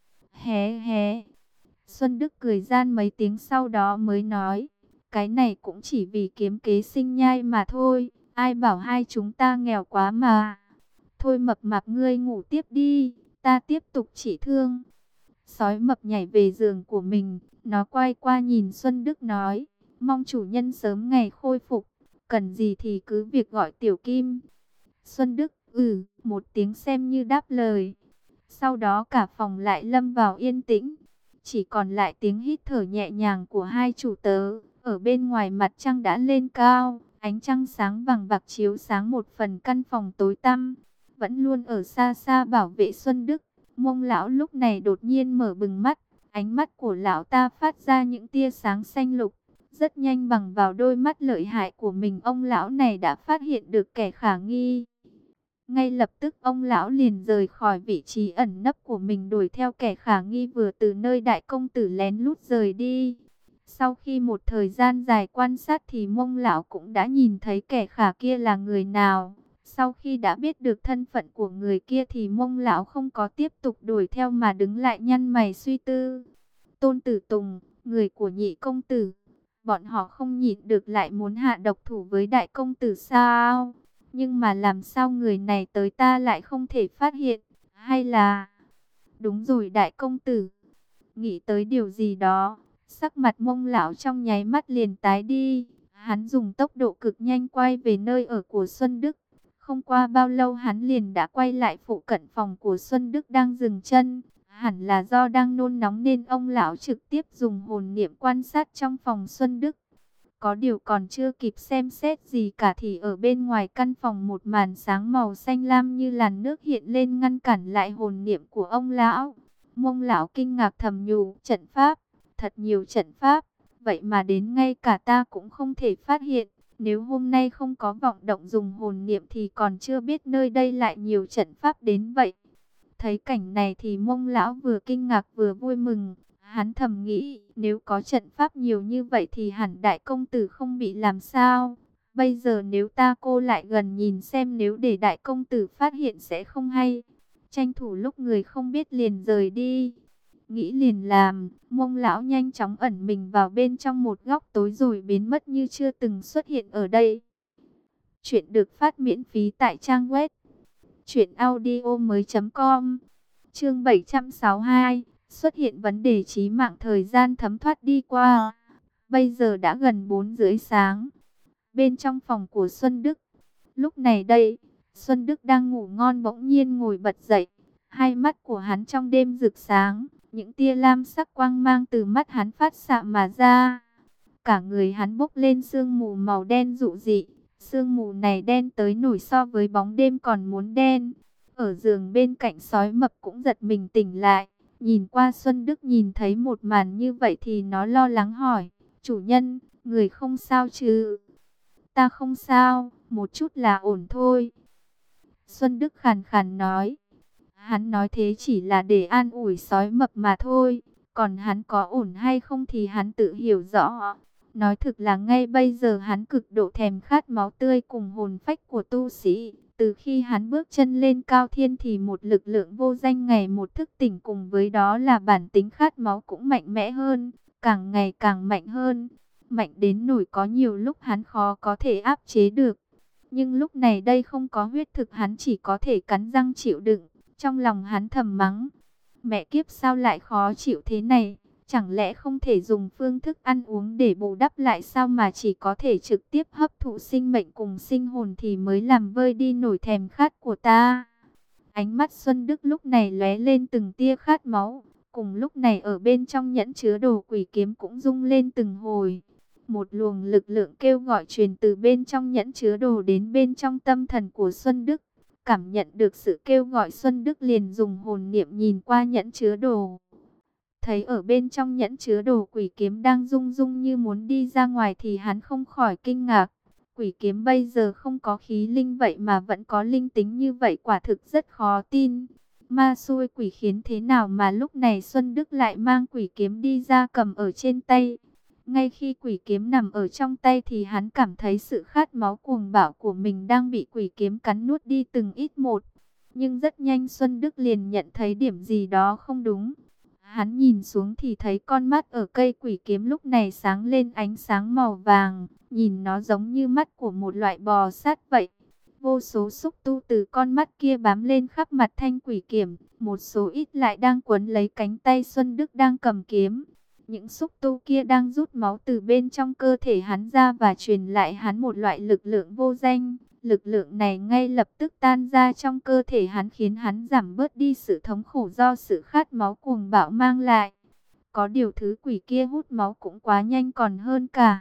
Hé hé. Xuân Đức cười gian mấy tiếng sau đó mới nói. Cái này cũng chỉ vì kiếm kế sinh nhai mà thôi. Ai bảo hai chúng ta nghèo quá mà. Thôi mập mạp ngươi ngủ tiếp đi. Ta tiếp tục chỉ thương. Sói mập nhảy về giường của mình. Nó quay qua nhìn Xuân Đức nói. Mong chủ nhân sớm ngày khôi phục. Cần gì thì cứ việc gọi Tiểu Kim. Xuân Đức ừ một tiếng xem như đáp lời. Sau đó cả phòng lại lâm vào yên tĩnh. Chỉ còn lại tiếng hít thở nhẹ nhàng của hai chủ tớ. Ở bên ngoài mặt trăng đã lên cao. Ánh trăng sáng vàng bạc chiếu sáng một phần căn phòng tối tăm. Vẫn luôn ở xa xa bảo vệ Xuân Đức. Mông lão lúc này đột nhiên mở bừng mắt. Ánh mắt của lão ta phát ra những tia sáng xanh lục. Rất nhanh bằng vào đôi mắt lợi hại của mình, ông lão này đã phát hiện được kẻ khả nghi. Ngay lập tức ông lão liền rời khỏi vị trí ẩn nấp của mình, đuổi theo kẻ khả nghi vừa từ nơi đại công tử lén lút rời đi. Sau khi một thời gian dài quan sát thì Mông lão cũng đã nhìn thấy kẻ khả kia là người nào. Sau khi đã biết được thân phận của người kia thì Mông lão không có tiếp tục đuổi theo mà đứng lại nhăn mày suy tư. Tôn Tử Tùng, người của nhị công tử, bọn họ không nhịn được lại muốn hạ độc thủ với đại công tử sao? Nhưng mà làm sao người này tới ta lại không thể phát hiện? Hay là... Đúng rồi đại công tử. Nghĩ tới điều gì đó, sắc mặt Mông lão trong nháy mắt liền tái đi. Hắn dùng tốc độ cực nhanh quay về nơi ở của Xuân Đức. Không qua bao lâu hắn liền đã quay lại phụ cận phòng của Xuân Đức đang dừng chân. Hẳn là do đang nôn nóng nên ông lão trực tiếp dùng hồn niệm quan sát trong phòng Xuân Đức. Có điều còn chưa kịp xem xét gì cả thì ở bên ngoài căn phòng một màn sáng màu xanh lam như làn nước hiện lên ngăn cản lại hồn niệm của ông lão. Mông lão kinh ngạc thầm nhủ, trận pháp, thật nhiều trận pháp, vậy mà đến ngay cả ta cũng không thể phát hiện. Nếu hôm nay không có vọng động dùng hồn niệm thì còn chưa biết nơi đây lại nhiều trận pháp đến vậy. Thấy cảnh này thì Mông lão vừa kinh ngạc vừa vui mừng. Hắn thầm nghĩ, nếu có trận pháp nhiều như vậy thì hẳn đại công tử không bị làm sao. Bây giờ nếu ta cô lại gần nhìn xem, nếu để đại công tử phát hiện sẽ không hay. Tranh thủ lúc người không biết liền rời đi. Nghĩ liền làm, Mông lão nhanh chóng ẩn mình vào bên trong một góc tối rồi biến mất như chưa từng xuất hiện ở đây. Chuyện được phát miễn phí tại trang web truyện audio mới chấm com. Chương bảy trăm sáu mươi hai, xuất hiện vấn đề chí mạng. Thời gian thấm thoát đi qua. Bây giờ đã gần bốn rưỡi sáng. Bên trong phòng của Xuân Đức. Lúc này đây, Xuân Đức đang ngủ ngon bỗng nhiên ngồi bật dậy. Hai mắt của hắn trong đêm rực sáng. Những tia lam sắc quang mang từ mắt hắn phát xạ mà ra. Cả người hắn bốc lên sương mù màu đen dụ dị. Sương mù này đen tới nổi, so với bóng đêm còn muốn đen. Ở giường bên cạnh sói mập cũng giật mình tỉnh lại. Nhìn qua Xuân Đức nhìn thấy một màn như vậy thì nó lo lắng hỏi. Chủ nhân, người không sao chứ? Ta không sao, một chút là ổn thôi. Xuân Đức khàn khàn nói. Hắn nói thế chỉ là để an ủi sói mập mà thôi. Còn hắn có ổn hay không thì hắn tự hiểu rõ. Nói thực là ngay bây giờ hắn cực độ thèm khát máu tươi cùng hồn phách của tu sĩ. Từ khi hắn bước chân lên cao thiên thì một lực lượng vô danh ngày một thức tỉnh, cùng với đó là bản tính khát máu cũng mạnh mẽ hơn, càng ngày càng mạnh hơn. Mạnh đến nỗi có nhiều lúc hắn khó có thể áp chế được. Nhưng lúc này đây không có huyết thực, hắn chỉ có thể cắn răng chịu đựng. Trong lòng hắn thầm mắng, mẹ kiếp sao lại khó chịu thế này? Chẳng lẽ không thể dùng phương thức ăn uống để bù đắp lại sao, mà chỉ có thể trực tiếp hấp thụ sinh mệnh cùng sinh hồn thì mới làm vơi đi nổi thèm khát của ta? Ánh mắt Xuân Đức lúc này lóe lên từng tia khát máu. Cùng lúc này ở bên trong nhẫn chứa đồ quỷ kiếm cũng rung lên từng hồi. Một luồng lực lượng kêu gọi truyền từ bên trong nhẫn chứa đồ đến bên trong tâm thần của Xuân Đức. Cảm nhận được sự kêu gọi, Xuân Đức liền dùng hồn niệm nhìn qua nhẫn chứa đồ. Thấy ở bên trong nhẫn chứa đồ quỷ kiếm đang rung rung như muốn đi ra ngoài thì hắn không khỏi kinh ngạc. Quỷ kiếm bây giờ không có khí linh vậy mà vẫn có linh tính như vậy, quả thực rất khó tin. Ma xui quỷ khiến thế nào mà lúc này Xuân Đức lại mang quỷ kiếm đi ra cầm ở trên tay. Ngay khi quỷ kiếm nằm ở trong tay thì hắn cảm thấy sự khát máu cuồng bạo của mình đang bị quỷ kiếm cắn nuốt đi từng ít một. Nhưng rất nhanh Xuân Đức liền nhận thấy điểm gì đó không đúng. Hắn nhìn xuống thì thấy con mắt ở cây quỷ kiếm lúc này sáng lên ánh sáng màu vàng, nhìn nó giống như mắt của một loại bò sát vậy. Vô số xúc tu từ con mắt kia bám lên khắp mặt thanh quỷ kiếm, một số ít lại đang quấn lấy cánh tay Xuân Đức đang cầm kiếm. Những xúc tu kia đang rút máu từ bên trong cơ thể hắn ra và truyền lại hắn một loại lực lượng vô danh. Lực lượng này ngay lập tức tan ra trong cơ thể hắn khiến hắn giảm bớt đi sự thống khổ do sự khát máu cuồng bạo mang lại. Có điều thứ quỷ kia hút máu cũng quá nhanh còn hơn cả.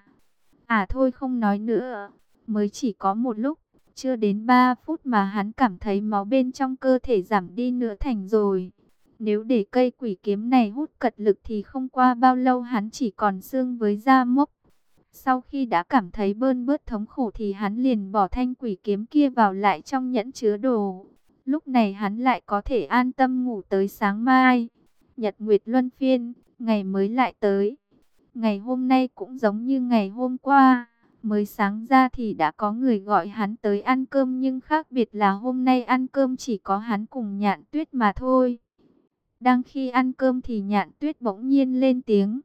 À thôi không nói nữa, mới chỉ có một lúc, chưa đến ba phút mà hắn cảm thấy máu bên trong cơ thể giảm đi nửa thành rồi. Nếu để cây quỷ kiếm này hút cật lực thì không qua bao lâu hắn chỉ còn xương với da mốc. Sau khi đã cảm thấy bơn bớt thống khổ thì hắn liền bỏ thanh quỷ kiếm kia vào lại trong nhẫn chứa đồ. Lúc này hắn lại có thể an tâm ngủ tới sáng mai. Nhật nguyệt luân phiên, ngày mới lại tới. Ngày hôm nay cũng giống như ngày hôm qua. Mới sáng ra thì đã có người gọi hắn tới ăn cơm, nhưng khác biệt là hôm nay ăn cơm chỉ có hắn cùng Nhạn Tuyết mà thôi. Đang khi ăn cơm thì Nhạn Tuyết bỗng nhiên lên tiếng.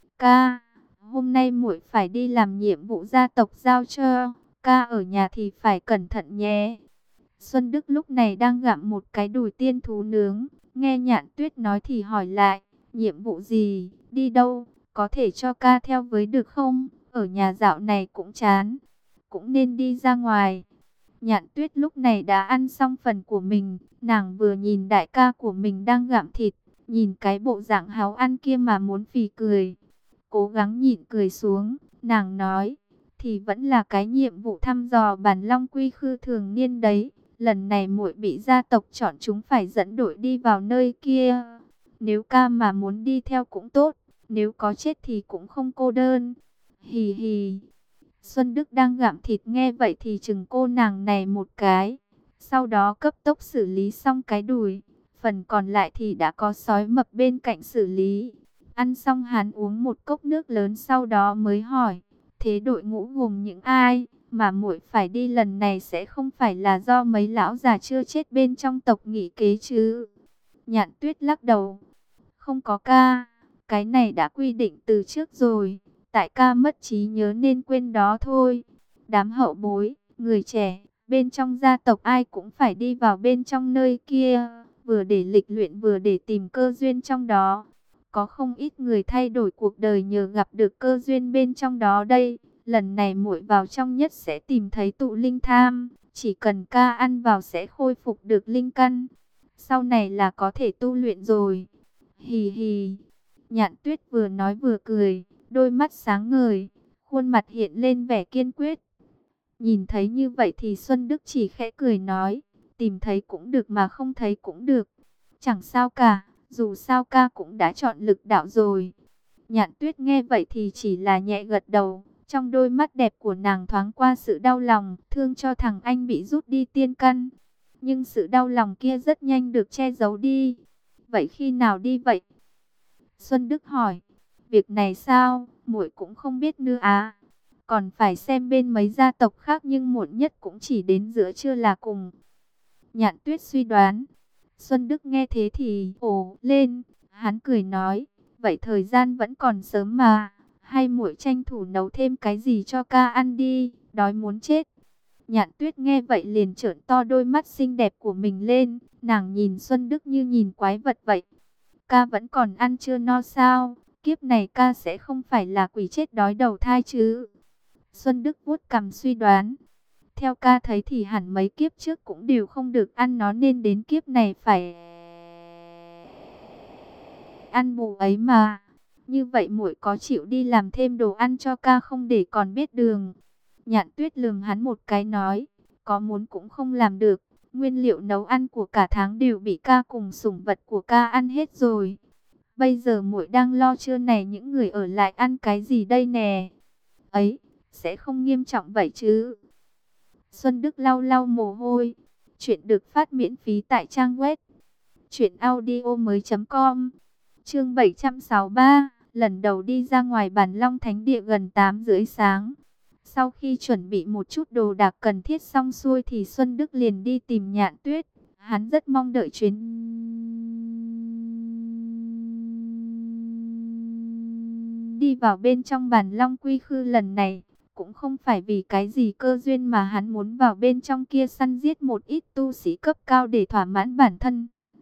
Ca, hôm nay muội phải đi làm nhiệm vụ gia tộc giao cho, ca ở nhà thì phải cẩn thận nhé. Xuân Đức lúc này đang gặm một cái đùi tiên thú nướng, nghe Nhạn Tuyết nói thì hỏi lại, nhiệm vụ gì, đi đâu, có thể cho ca theo với được không? Ở nhà dạo này cũng chán, cũng nên đi ra ngoài. Nhạn Tuyết lúc này đã ăn xong phần của mình, nàng vừa nhìn đại ca của mình đang gặm thịt, nhìn cái bộ dạng háo ăn kia mà muốn phì cười. Cố gắng nhịn cười xuống, nàng nói, thì vẫn là cái nhiệm vụ thăm dò bản long quy khư thường niên đấy. Lần này muội bị gia tộc chọn chúng phải dẫn đội đi vào nơi kia. Nếu ca mà muốn đi theo cũng tốt, nếu có chết thì cũng không cô đơn. Hì hì. Xuân Đức đang gặm thịt nghe vậy thì chừng cô nàng này một cái. Sau đó cấp tốc xử lý xong cái đùi. Phần còn lại thì đã có sói mập bên cạnh xử lý. Ăn xong hắn uống một cốc nước lớn sau đó mới hỏi. Thế đội ngũ gồm những ai mà muội phải đi lần này sẽ không phải là do mấy lão già chưa chết bên trong tộc nghị kế chứ? Nhạn Tuyết lắc đầu. Không có ca. Cái này đã quy định từ trước rồi. Tại ca mất trí nhớ nên quên đó thôi. Đám hậu bối, người trẻ, bên trong gia tộc ai cũng phải đi vào bên trong nơi kia. Vừa để lịch luyện vừa để tìm cơ duyên trong đó. Có không ít người thay đổi cuộc đời nhờ gặp được cơ duyên bên trong đó đây. Lần này muội vào trong nhất sẽ tìm thấy tụ linh tham. Chỉ cần ca ăn vào sẽ khôi phục được linh căn. Sau này là có thể tu luyện rồi. Hì hì. Nhạn Tuyết vừa nói vừa cười. Đôi mắt sáng ngời. Khuôn mặt hiện lên vẻ kiên quyết. Nhìn thấy như vậy thì Xuân Đức chỉ khẽ cười nói. Tìm thấy cũng được mà không thấy cũng được. Chẳng sao cả. Dù sao ca cũng đã chọn lực đạo rồi. Nhạn Tuyết nghe vậy thì chỉ là nhẹ gật đầu. Trong đôi mắt đẹp của nàng thoáng qua sự đau lòng, thương cho thằng anh bị rút đi tiên căn. Nhưng sự đau lòng kia rất nhanh được che giấu đi. Vậy khi nào đi vậy? Xuân Đức hỏi. Việc này sao, muội cũng không biết nữa à. Còn phải xem bên mấy gia tộc khác nhưng muộn nhất cũng chỉ đến giữa trưa là cùng. Nhạn Tuyết suy đoán. Xuân Đức nghe thế thì ồ lên, hắn cười nói, vậy thời gian vẫn còn sớm mà, hay muội tranh thủ nấu thêm cái gì cho ca ăn đi, đói muốn chết. Nhạn Tuyết nghe vậy liền trợn to đôi mắt xinh đẹp của mình lên, nàng nhìn Xuân Đức như nhìn quái vật vậy. Ca vẫn còn ăn chưa no sao, kiếp này ca sẽ không phải là quỷ chết đói đầu thai chứ. Xuân Đức vuốt cằm suy đoán. Theo ca thấy thì hẳn mấy kiếp trước cũng đều không được ăn nó nên đến kiếp này phải ăn bù ấy mà. Như vậy muội có chịu đi làm thêm đồ ăn cho ca không để còn biết đường? Nhạn Tuyết lườm hắn một cái nói, có muốn cũng không làm được. Nguyên liệu nấu ăn của cả tháng đều bị ca cùng sủng vật của ca ăn hết rồi. Bây giờ muội đang lo trưa này những người ở lại ăn cái gì đây nè? Ấy, sẽ không nghiêm trọng vậy chứ? Xuân Đức lau lau mồ hôi. Chuyện được phát miễn phí tại trang web Chuyện audio mới com. Chương bảy trăm sáu mươi ba, lần đầu đi ra ngoài Bản Long Thánh Địa gần tám rưỡi sáng. Sau khi chuẩn bị một chút đồ đạc cần thiết xong xuôi thì Xuân Đức liền đi tìm Nhạn Tuyết. Hắn rất mong đợi chuyến đi vào bên trong Bản Long Quy Khư lần này. Cũng không phải vì cái gì cơ duyên mà hắn muốn vào bên trong kia săn giết một ít tu sĩ cấp cao để thỏa mãn bản thân.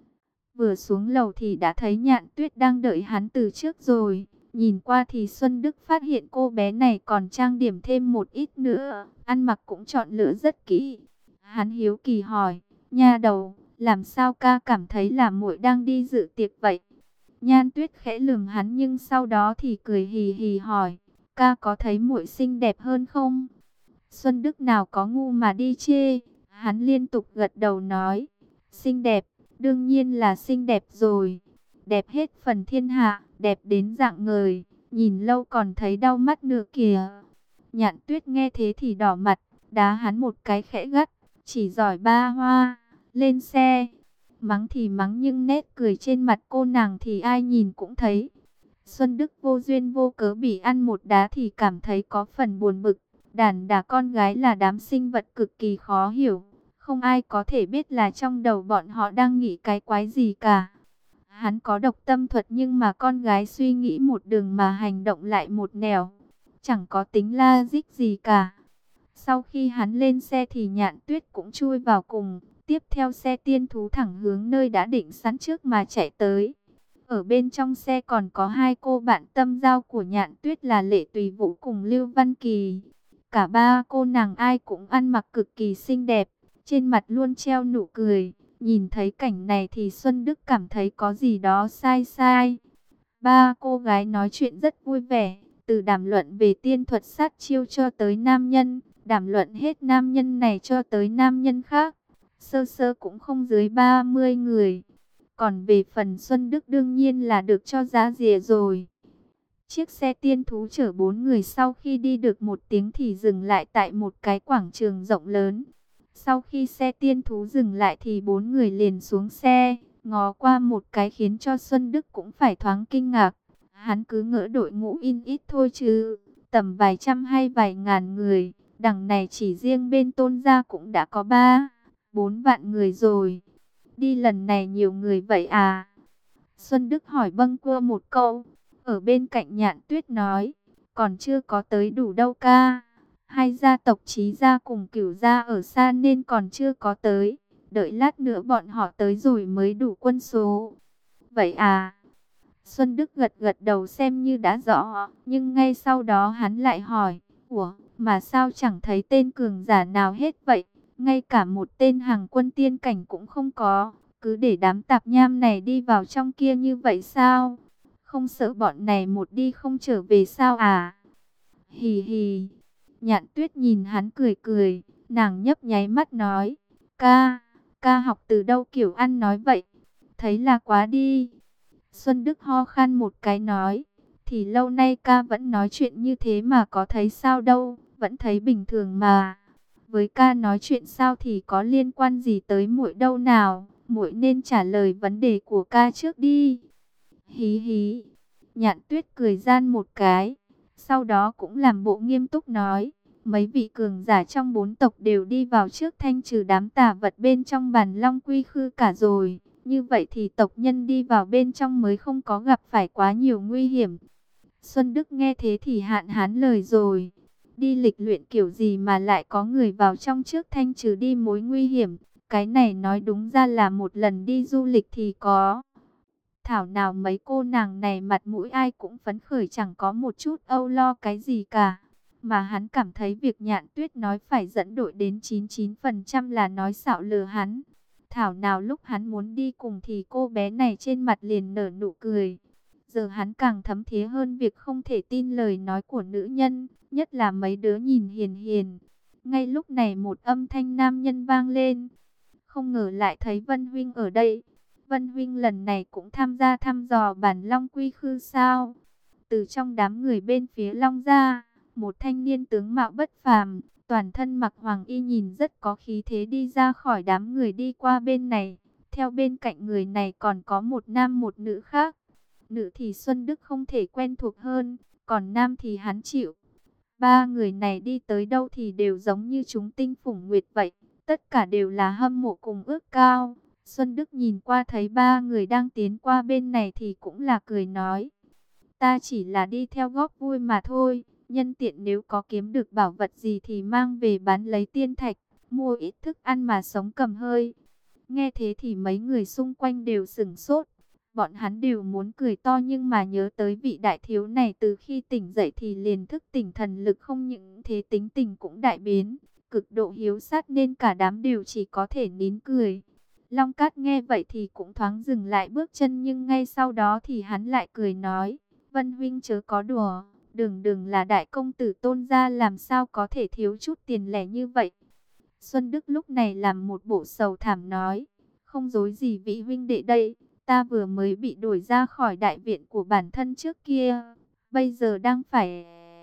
Vừa xuống lầu thì đã thấy Nhạn Tuyết đang đợi hắn từ trước rồi. Nhìn qua thì Xuân Đức phát hiện cô bé này còn trang điểm thêm một ít nữa. Ăn mặc cũng chọn lựa rất kỹ. Hắn hiếu kỳ hỏi, nha đầu, làm sao ca cảm thấy là muội đang đi dự tiệc vậy? Nhan Tuyết khẽ lườm hắn nhưng sau đó thì cười hì hì hỏi, ca có thấy muội xinh đẹp hơn không? Xuân Đức nào có ngu mà đi chê. Hắn liên tục gật đầu nói, xinh đẹp. Đương nhiên là xinh đẹp rồi, đẹp hết phần thiên hạ, đẹp đến rạng ngời, nhìn lâu còn thấy đau mắt nữa kìa. Nhạn Tuyết nghe thế thì đỏ mặt, đá hắn một cái khẽ gắt, chỉ giỏi ba hoa, lên xe. Mắng thì mắng nhưng nét cười trên mặt cô nàng thì ai nhìn cũng thấy. Xuân Đức vô duyên vô cớ bị ăn một đá thì cảm thấy có phần buồn bực. Đàn đả con gái là đám sinh vật cực kỳ khó hiểu. Không ai có thể biết là trong đầu bọn họ đang nghĩ cái quái gì cả. Hắn có độc tâm thuật nhưng mà con gái suy nghĩ một đường mà hành động lại một nẻo. Chẳng có tính logic gì cả. Sau khi hắn lên xe thì Nhạn Tuyết cũng chui vào cùng. Tiếp theo xe tiên thú thẳng hướng nơi đã định sẵn trước mà chạy tới. Ở bên trong xe còn có hai cô bạn tâm giao của Nhạn Tuyết là Lệ Tùy Vũ cùng Lưu Văn Kỳ. Cả ba cô nàng ai cũng ăn mặc cực kỳ xinh đẹp. Trên mặt luôn treo nụ cười. Nhìn thấy cảnh này thì Xuân Đức cảm thấy có gì đó sai sai. Ba cô gái nói chuyện rất vui vẻ. Từ đàm luận về tiên thuật sát chiêu cho tới nam nhân. Đàm luận hết nam nhân này cho tới nam nhân khác. Sơ sơ cũng không dưới ba mươi người. Còn về phần Xuân Đức đương nhiên là được cho giá rìa rồi. Chiếc xe tiên thú chở bốn người sau khi đi được một tiếng thì dừng lại tại một cái quảng trường rộng lớn. Sau khi xe tiên thú dừng lại thì bốn người liền xuống xe, ngó qua một cái khiến cho Xuân Đức cũng phải thoáng kinh ngạc. Hắn cứ ngỡ đội ngũ in ít thôi chứ, tầm vài trăm hay vài ngàn người, đằng này chỉ riêng bên Tôn gia cũng đã có ba, bốn vạn người rồi. Đi lần này nhiều người vậy à? Xuân Đức hỏi bâng quơ một câu, ở bên cạnh Nhạn Tuyết nói, còn chưa có tới đủ đâu ca. Hai gia tộc Chí gia cùng Cửu gia ở xa nên còn chưa có tới. Đợi lát nữa bọn họ tới rồi mới đủ quân số. Vậy à? Xuân Đức gật gật đầu xem như đã rõ. Nhưng ngay sau đó hắn lại hỏi. Ủa, mà sao chẳng thấy tên cường giả nào hết vậy? Ngay cả một tên hàng quân tiên cảnh cũng không có. Cứ để đám tạp nham này đi vào trong kia như vậy sao? Không sợ bọn này một đi không trở về sao à? Hì hì. Nhạn Tuyết nhìn hắn cười cười, nàng nhấp nháy mắt nói, ca, ca học từ đâu kiểu ăn nói vậy, thấy là quá đi. Xuân Đức ho khan một cái nói, thì lâu nay ca vẫn nói chuyện như thế mà có thấy sao đâu, vẫn thấy bình thường mà. Với ca nói chuyện sao thì có liên quan gì tới muội đâu nào, muội nên trả lời vấn đề của ca trước đi. Hí hí, Nhạn Tuyết cười gian một cái. Sau đó cũng làm bộ nghiêm túc nói, mấy vị cường giả trong bốn tộc đều đi vào trước thanh trừ đám tà vật bên trong Bản Long Quy Khư cả rồi. Như vậy thì tộc nhân đi vào bên trong mới không có gặp phải quá nhiều nguy hiểm. Xuân Đức nghe thế thì hạn hán lời rồi. Đi lịch luyện kiểu gì mà lại có người vào trong trước thanh trừ đi mối nguy hiểm. Cái này nói đúng ra là một lần đi du lịch thì có. Thảo nào mấy cô nàng này mặt mũi ai cũng phấn khởi chẳng có một chút âu lo cái gì cả. Mà hắn cảm thấy việc Nhạn Tuyết nói phải dẫn đội đến chín mươi chín phần trăm là nói xạo lừa hắn. Thảo nào lúc hắn muốn đi cùng thì cô bé này trên mặt liền nở nụ cười. Giờ hắn càng thấm thía hơn việc không thể tin lời nói của nữ nhân, nhất là mấy đứa nhìn hiền hiền. Ngay lúc này một âm thanh nam nhân vang lên. Không ngờ lại thấy Vân Huynh ở đây. Vân Huynh lần này cũng tham gia thăm dò Bản Long Quy Khư sao? Từ trong đám người bên phía Long gia, một thanh niên tướng mạo bất phàm, toàn thân mặc hoàng y nhìn rất có khí thế đi ra khỏi đám người đi qua bên này. theo bên cạnh người này còn có một nam một nữ khác. Nữ thì Xuân Đức không thể quen thuộc hơn, còn nam thì hắn chịu. Ba người này đi tới đâu thì đều giống như chúng tinh phủng nguyệt vậy, tất cả đều là hâm mộ cùng ước cao. Xuân Đức nhìn qua thấy ba người đang tiến qua bên này thì cũng là cười nói: ta chỉ là đi theo góp vui mà thôi, nhân tiện nếu có kiếm được bảo vật gì thì mang về bán lấy tiên thạch, mua ít thức ăn mà sống cầm hơi. Nghe thế thì mấy người xung quanh đều sửng sốt. Bọn hắn đều muốn cười to nhưng mà nhớ tới vị đại thiếu này từ khi tỉnh dậy thì liền thức tỉnh thần lực, không những thế tính tình cũng đại biến, cực độ hiếu sát nên cả đám đều chỉ có thể nín cười. Long Cát nghe vậy thì cũng thoáng dừng lại bước chân, nhưng ngay sau đó thì hắn lại cười nói: Vân huynh chớ có đùa, đừng đừng là đại công tử Tôn gia làm sao có thể thiếu chút tiền lẻ như vậy. Xuân Đức lúc này làm một bộ sầu thảm nói: không dối gì vị huynh đệ đây, ta vừa mới bị đuổi ra khỏi đại viện của bản thân trước kia, bây giờ đang phải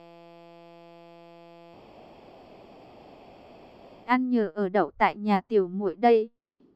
ăn nhờ ở đậu tại nhà tiểu muội đây.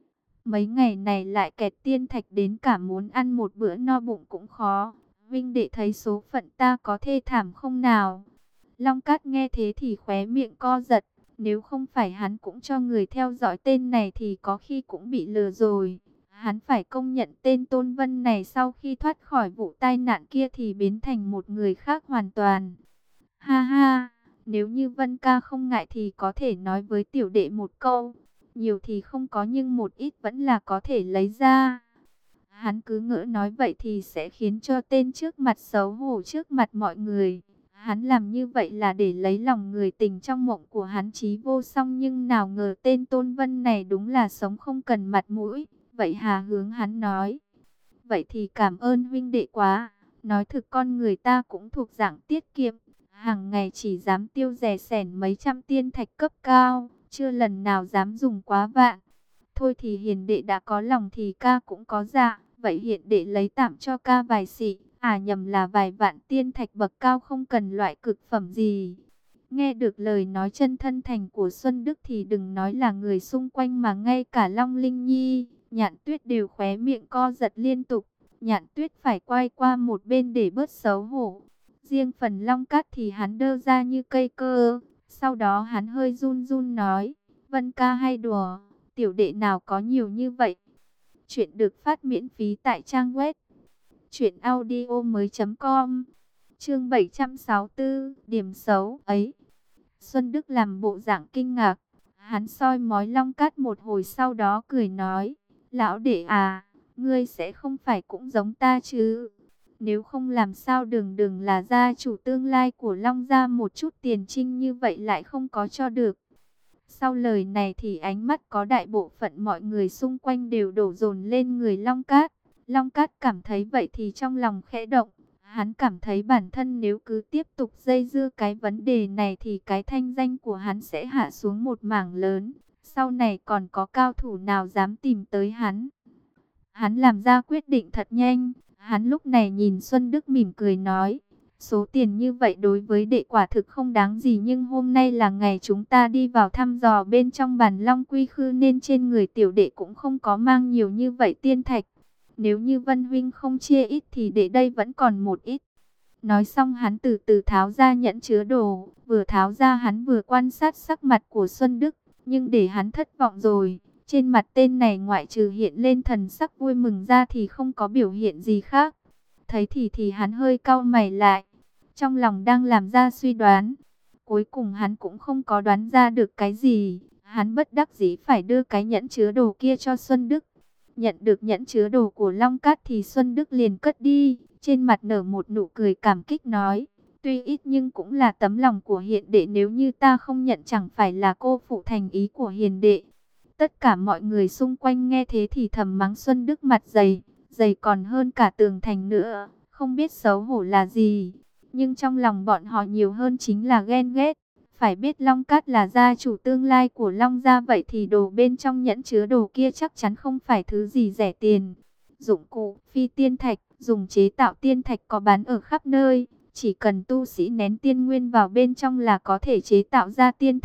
Mấy ngày này lại kẹt tiên thạch đến cả muốn ăn một bữa no bụng cũng khó. Vinh đệ thấy số phận ta có thê thảm không nào? Long Cát nghe thế thì khóe miệng co giật. Nếu không phải hắn cũng cho người theo dõi tên này thì có khi cũng bị lừa rồi. Hắn phải công nhận tên Tôn Vân này sau khi thoát khỏi vụ tai nạn kia thì biến thành một người khác hoàn toàn. Ha ha, nếu như Vân ca không ngại thì có thể nói với tiểu đệ một câu. Nhiều thì không có nhưng một ít vẫn là có thể lấy ra. Hắn cứ ngỡ nói vậy thì sẽ khiến cho tên trước mặt xấu hổ trước mặt mọi người. Hắn làm như vậy là để lấy lòng người tình trong mộng của hắn Chí Vô Song, nhưng nào ngờ tên Tôn Vân này đúng là sống không cần mặt mũi. Vậy Hà hướng hắn nói: vậy thì cảm ơn huynh đệ quá. Nói thực con người ta cũng thuộc dạng tiết kiệm, hàng ngày chỉ dám tiêu rẻ sẻn mấy trăm tiên thạch cấp cao, chưa lần nào dám dùng quá vạn. Thôi thì hiền đệ đã có lòng thì ca cũng có dạ, vậy hiện đệ lấy tạm cho ca vài xị, à nhầm là vài vạn tiên thạch bậc cao, không cần loại cực phẩm gì. Nghe được lời nói chân thân thành của Xuân Đức thì đừng nói là người xung quanh mà ngay cả Long Linh Nhi, Nhạn Tuyết đều khóe miệng co giật liên tục. Nhạn Tuyết phải quay qua một bên để bớt xấu hổ. Riêng phần Long Cát thì hắn đơ ra như cây cơ. Sau đó hắn hơi run run nói: Vân ca hay đùa, tiểu đệ nào có nhiều như vậy. Chuyện được phát miễn phí tại trang web truyện audio mới chấm com. Chương bảy trăm sáu mươi tư, điểm xấu ấy. Xuân Đức làm bộ dạng kinh ngạc. Hắn soi mói Long Cát một hồi sau đó cười nói: lão đệ à, ngươi sẽ không phải cũng giống ta chứ? Nếu không làm sao đường đường là gia chủ tương lai của Long gia một chút tiền trinh như vậy lại không có cho được. Sau lời này thì ánh mắt có đại bộ phận mọi người xung quanh đều đổ dồn lên người Long Cát. Long Cát cảm thấy vậy thì trong lòng khẽ động. Hắn cảm thấy bản thân nếu cứ tiếp tục dây dưa cái vấn đề này thì cái thanh danh của hắn sẽ hạ xuống một mảng lớn. Sau này còn có cao thủ nào dám tìm tới hắn. Hắn làm ra quyết định thật nhanh. Hắn lúc này nhìn Xuân Đức mỉm cười nói: số tiền như vậy đối với đệ quả thực không đáng gì, nhưng hôm nay là ngày chúng ta đi vào thăm dò bên trong Bản Long Quy Khư nên trên người tiểu đệ cũng không có mang nhiều như vậy tiên thạch. Nếu như Vân huynh không chia ít thì đệ đây vẫn còn một ít. Nói xong hắn từ từ tháo ra nhẫn chứa đồ, vừa tháo ra hắn vừa quan sát sắc mặt của Xuân Đức, nhưng để hắn thất vọng rồi. Trên mặt tên này ngoại trừ hiện lên thần sắc vui mừng ra thì không có biểu hiện gì khác. Thấy thì thì hắn hơi cau mày lại, trong lòng đang làm ra suy đoán. Cuối cùng hắn cũng không có đoán ra được cái gì. Hắn bất đắc dĩ phải đưa cái nhẫn chứa đồ kia cho Xuân Đức. Nhận được nhẫn chứa đồ của Long Cát thì Xuân Đức liền cất đi. Trên mặt nở một nụ cười cảm kích nói: tuy ít nhưng cũng là tấm lòng của hiền đệ, nếu như ta không nhận chẳng phải là cô phụ thành ý của hiền đệ. Tất cả mọi người xung quanh nghe thế thì thầm mắng Xuân Đức mặt dày, dày còn hơn cả tường thành nữa, không biết xấu hổ là gì. Nhưng trong lòng bọn họ nhiều hơn chính là ghen ghét. Phải biết Long Cát là gia chủ tương lai của Long gia, vậy thì đồ bên trong nhẫn chứa đồ kia chắc chắn không phải thứ gì rẻ tiền. Dụng cụ phi tiên thạch dùng chế tạo tiên thạch có bán ở khắp nơi, chỉ cần tu sĩ nén tiên nguyên vào bên trong là có thể chế tạo ra tiên thạch.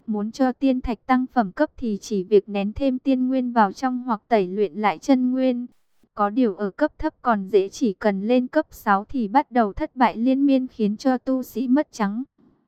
Muốn cho tiên thạch tăng phẩm cấp thì chỉ việc nén thêm tiên nguyên vào trong hoặc tẩy luyện lại chân nguyên. Có điều ở cấp thấp còn dễ, chỉ cần lên cấp sáu thì bắt đầu thất bại liên miên khiến cho tu sĩ mất trắng.